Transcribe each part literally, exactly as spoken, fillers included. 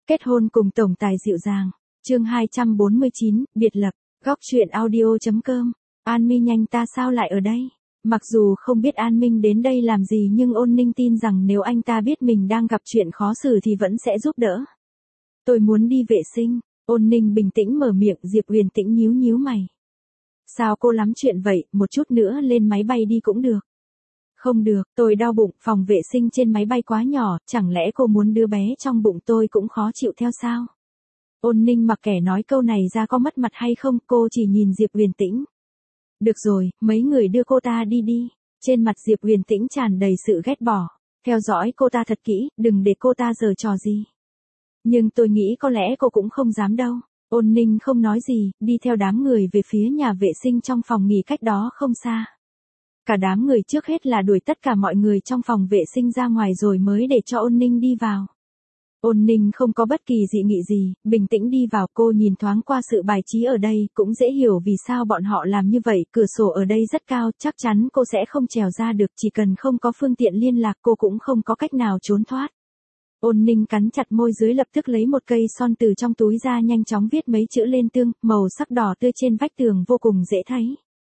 Kết hôn cùng tổng tài dịu dàng. Chương hai trăm bốn mươi chín, biệt lập. Góc truyện audio.com. An Mi nhanh ta sao lại ở đây? Mặc dù không biết An Minh đến đây làm gì nhưng Ôn Ninh tin rằng nếu anh ta biết mình đang gặp chuyện khó xử thì vẫn sẽ giúp đỡ. Tôi muốn đi vệ sinh. Ôn Ninh bình tĩnh mở miệng. Diệp Huyền Tĩnh nhíu nhíu mày. Sao cô lắm chuyện vậy, một chút nữa lên máy bay đi cũng được. Không được, tôi đau bụng, phòng vệ sinh trên máy bay quá nhỏ, chẳng lẽ cô muốn đứa bé trong bụng tôi cũng khó chịu theo sao? Ôn Ninh mặc kệ nói câu này ra có mất mặt hay không, cô chỉ nhìn Diệp Huyền Tĩnh. Được rồi, mấy người đưa cô ta đi đi. Trên mặt Diệp Huyền Tĩnh tràn đầy sự ghét bỏ. Theo dõi cô ta thật kỹ, đừng để cô ta giở trò gì. Nhưng tôi nghĩ có lẽ cô cũng không dám đâu. Ôn Ninh không nói gì, đi theo đám người về phía nhà vệ sinh trong phòng nghỉ cách đó không xa. Cả đám người trước hết là đuổi tất cả mọi người trong phòng vệ sinh ra ngoài rồi mới để cho Ôn Ninh đi vào. Ôn Ninh không có bất kỳ dị nghị gì, bình tĩnh đi vào. Cô nhìn thoáng qua sự bài trí ở đây, cũng dễ hiểu vì sao bọn họ làm như vậy. Cửa sổ ở đây rất cao, chắc chắn cô sẽ không trèo ra được. Chỉ cần không có phương tiện liên lạc cô cũng không có cách nào trốn thoát. Ôn Ninh cắn chặt môi dưới, lập tức lấy một cây son từ trong túi ra, nhanh chóng viết mấy chữ lên tường, màu sắc đỏ tươi trên vách tường vô cùng dễ thấy.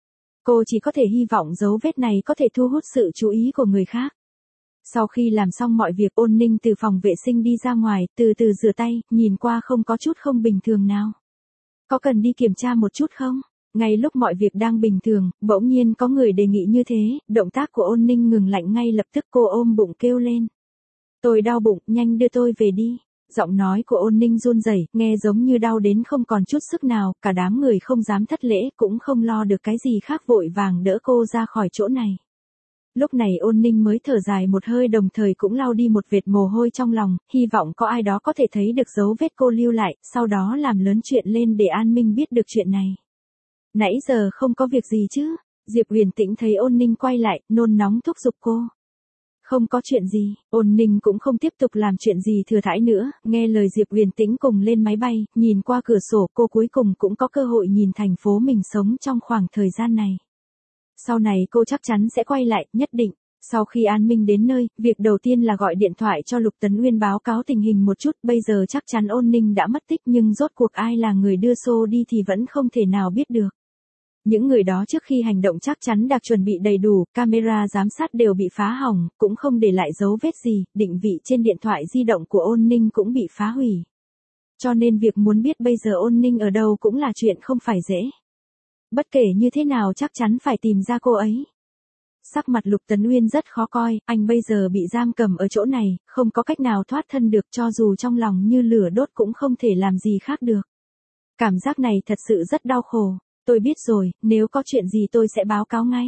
Cô chỉ có thể hy vọng dấu vết này có thể thu hút sự chú ý của người khác. Sau khi làm xong mọi việc, Ôn Ninh từ phòng vệ sinh đi ra ngoài, từ từ rửa tay, nhìn qua không có chút không bình thường nào. Có cần đi kiểm tra một chút không? Ngay lúc mọi việc đang bình thường, bỗng nhiên có người đề nghị như thế, động tác của Ôn Ninh ngừng lạnh ngay lập tức, cô ôm bụng kêu lên. Tôi đau bụng, nhanh đưa tôi về đi. Giọng nói của Ôn Ninh run rẩy, nghe giống như đau đến không còn chút sức nào, cả đám người không dám thất lễ, cũng không lo được cái gì khác, vội vàng đỡ cô ra khỏi chỗ này. Lúc này Ôn Ninh mới thở dài một hơi, đồng thời cũng lau đi một vệt mồ hôi trong lòng, hy vọng có ai đó có thể thấy được dấu vết cô lưu lại, sau đó làm lớn chuyện lên để An Minh biết được chuyện này. Nãy giờ không có việc gì chứ? Diệp Huyền Tĩnh thấy Ôn Ninh quay lại, nôn nóng thúc giục cô. Không có chuyện gì. Ôn Ninh cũng không tiếp tục làm chuyện gì thừa thãi nữa, nghe lời Diệp Huyền Tĩnh cùng lên máy bay, nhìn qua cửa sổ cô cuối cùng cũng có cơ hội nhìn thành phố mình sống trong khoảng thời gian này. Sau này cô chắc chắn sẽ quay lại, nhất định. Sau khi An Minh đến nơi, việc đầu tiên là gọi điện thoại cho Lục Tấn Uyên báo cáo tình hình một chút, bây giờ chắc chắn Ôn Ninh đã mất tích nhưng rốt cuộc ai là người đưa xô đi thì vẫn không thể nào biết được. Những người đó trước khi hành động chắc chắn đã chuẩn bị đầy đủ, camera giám sát đều bị phá hỏng, cũng không để lại dấu vết gì, định vị trên điện thoại di động của Ôn Ninh cũng bị phá hủy. Cho nên việc muốn biết bây giờ Ôn Ninh ở đâu cũng là chuyện không phải dễ. Bất kể như thế nào chắc chắn phải tìm ra cô ấy. Sắc mặt Lục Tấn Uyên rất khó coi, anh bây giờ bị giam cầm ở chỗ này, không có cách nào thoát thân được, cho dù trong lòng như lửa đốt cũng không thể làm gì khác được. Cảm giác này thật sự rất đau khổ. Tôi biết rồi, nếu có chuyện gì tôi sẽ báo cáo ngay.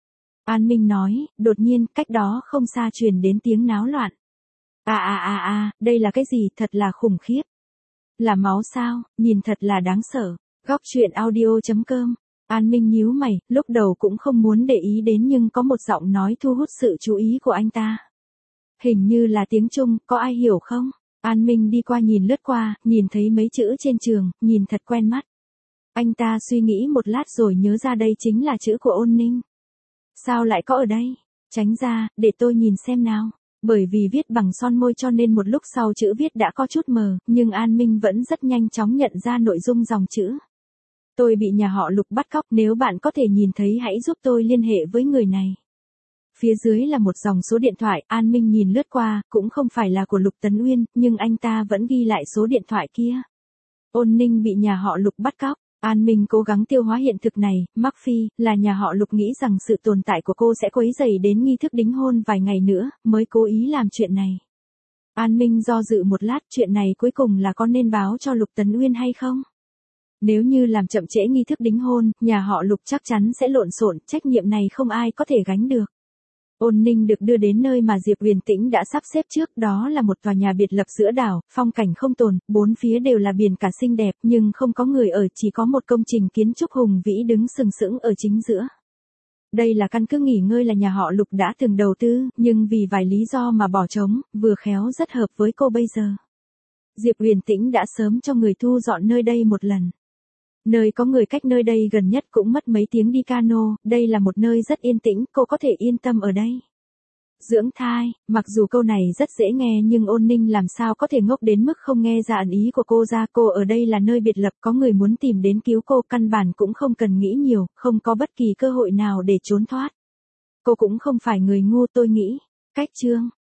An Minh nói, đột nhiên, cách đó không xa truyền đến tiếng náo loạn. À à à à, đây là cái gì, thật là khủng khiếp. Là máu sao, nhìn thật là đáng sợ. Góc truyện audio.com. An Minh nhíu mày, lúc đầu cũng không muốn để ý đến nhưng có một giọng nói thu hút sự chú ý của anh ta. Hình như là tiếng Trung, có ai hiểu không? An Minh đi qua nhìn lướt qua, nhìn thấy mấy chữ trên trường, nhìn thật quen mắt. Anh ta suy nghĩ một lát rồi nhớ ra đây chính là chữ của Ôn Ninh. Sao lại có ở đây? Tránh ra, để tôi nhìn xem nào. Bởi vì viết bằng son môi cho nên một lúc sau chữ viết đã có chút mờ, nhưng An Minh vẫn rất nhanh chóng nhận ra nội dung dòng chữ. Tôi bị nhà họ Lục bắt cóc, nếu bạn có thể nhìn thấy hãy giúp tôi liên hệ với người này. Phía dưới là một dòng số điện thoại, An Minh nhìn lướt qua, cũng không phải là của Lục Tấn Uyên, nhưng anh ta vẫn ghi lại số điện thoại kia. Ôn Ninh bị nhà họ Lục bắt cóc. An Minh cố gắng tiêu hóa hiện thực này, mắc phi, là nhà họ Lục nghĩ rằng sự tồn tại của cô sẽ quấy rầy đến nghi thức đính hôn vài ngày nữa, mới cố ý làm chuyện này. An Minh do dự một lát, chuyện này cuối cùng là có nên báo cho Lục Tấn Uyên hay không? Nếu như làm chậm trễ nghi thức đính hôn, nhà họ Lục chắc chắn sẽ lộn xộn, trách nhiệm này không ai có thể gánh được. Ôn Ninh được đưa đến nơi mà Diệp Huyền Tĩnh đã sắp xếp trước, đó là một tòa nhà biệt lập giữa đảo, phong cảnh không tồi, bốn phía đều là biển cả xinh đẹp, nhưng không có người ở, chỉ có một công trình kiến trúc hùng vĩ đứng sừng sững ở chính giữa. Đây là căn cứ nghỉ ngơi là nhà họ Lục đã từng đầu tư, nhưng vì vài lý do mà bỏ trống, vừa khéo rất hợp với cô bây giờ. Diệp Huyền Tĩnh đã sớm cho người thu dọn nơi đây một lần. Nơi có người cách nơi đây gần nhất cũng mất mấy tiếng đi cano, đây là một nơi rất yên tĩnh, cô có thể yên tâm ở đây. Dưỡng thai, mặc dù câu này rất dễ nghe nhưng Ôn Ninh làm sao có thể ngốc đến mức không nghe ra ẩn ý của cô ra. Cô ở đây là nơi biệt lập, có người muốn tìm đến cứu cô, căn bản cũng không cần nghĩ nhiều, không có bất kỳ cơ hội nào để trốn thoát. Cô cũng không phải người ngu, tôi nghĩ. Cách chương